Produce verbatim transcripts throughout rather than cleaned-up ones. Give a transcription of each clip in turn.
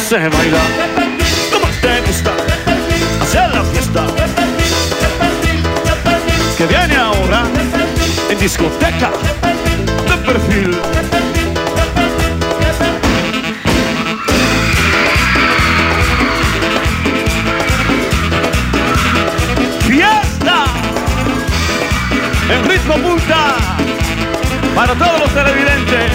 se baila, como te gusta, hacia la fiesta que viene ahora en discoteca de perfil. Fiesta en ritmo punta para todos los televidentes.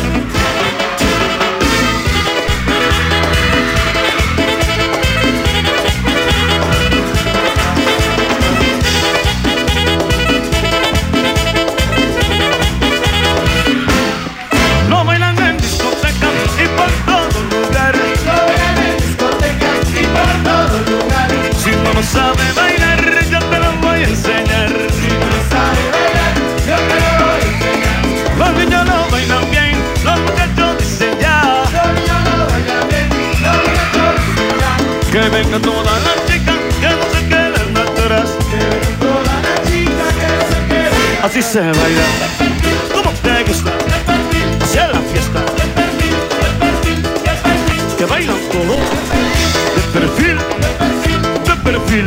Sabe bailar, yo te lo voy a enseñar. Si no sabe bailar, yo te lo voy a enseñar. Los niños no bailan bien, los muchachos dicen ya. Los niños no bailan bien, los muchachos dicen ya. Que vengan todas las chicas, que no se queden atrás. Que vengan todas las chicas, que no se queden. Así se baila, como te gusta, hacia la fiesta que bailan todos de perfil, de perfil.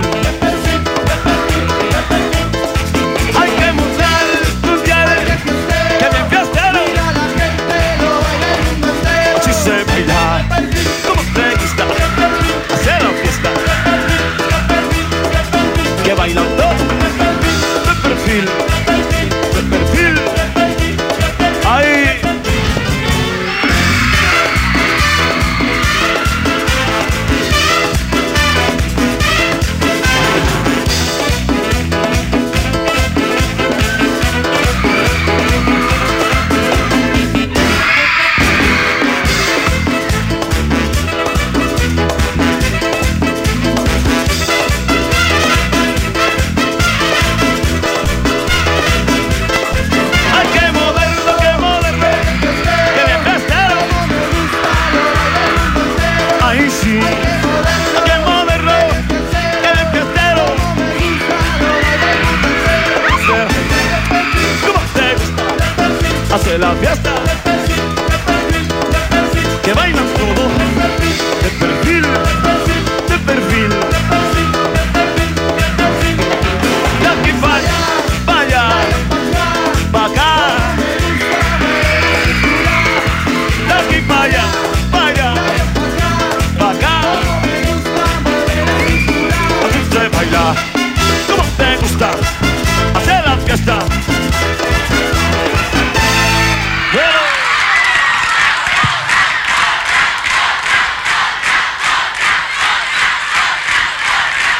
Hay que mostrar tus pies, que bien fiestero. Mira la gente lo baila el mundo entero. Así se baila, como te gusta, hacia la fiesta que bailan todos de perfil, de perfil. Ay. Hace la fiesta que bailan todos de perfil.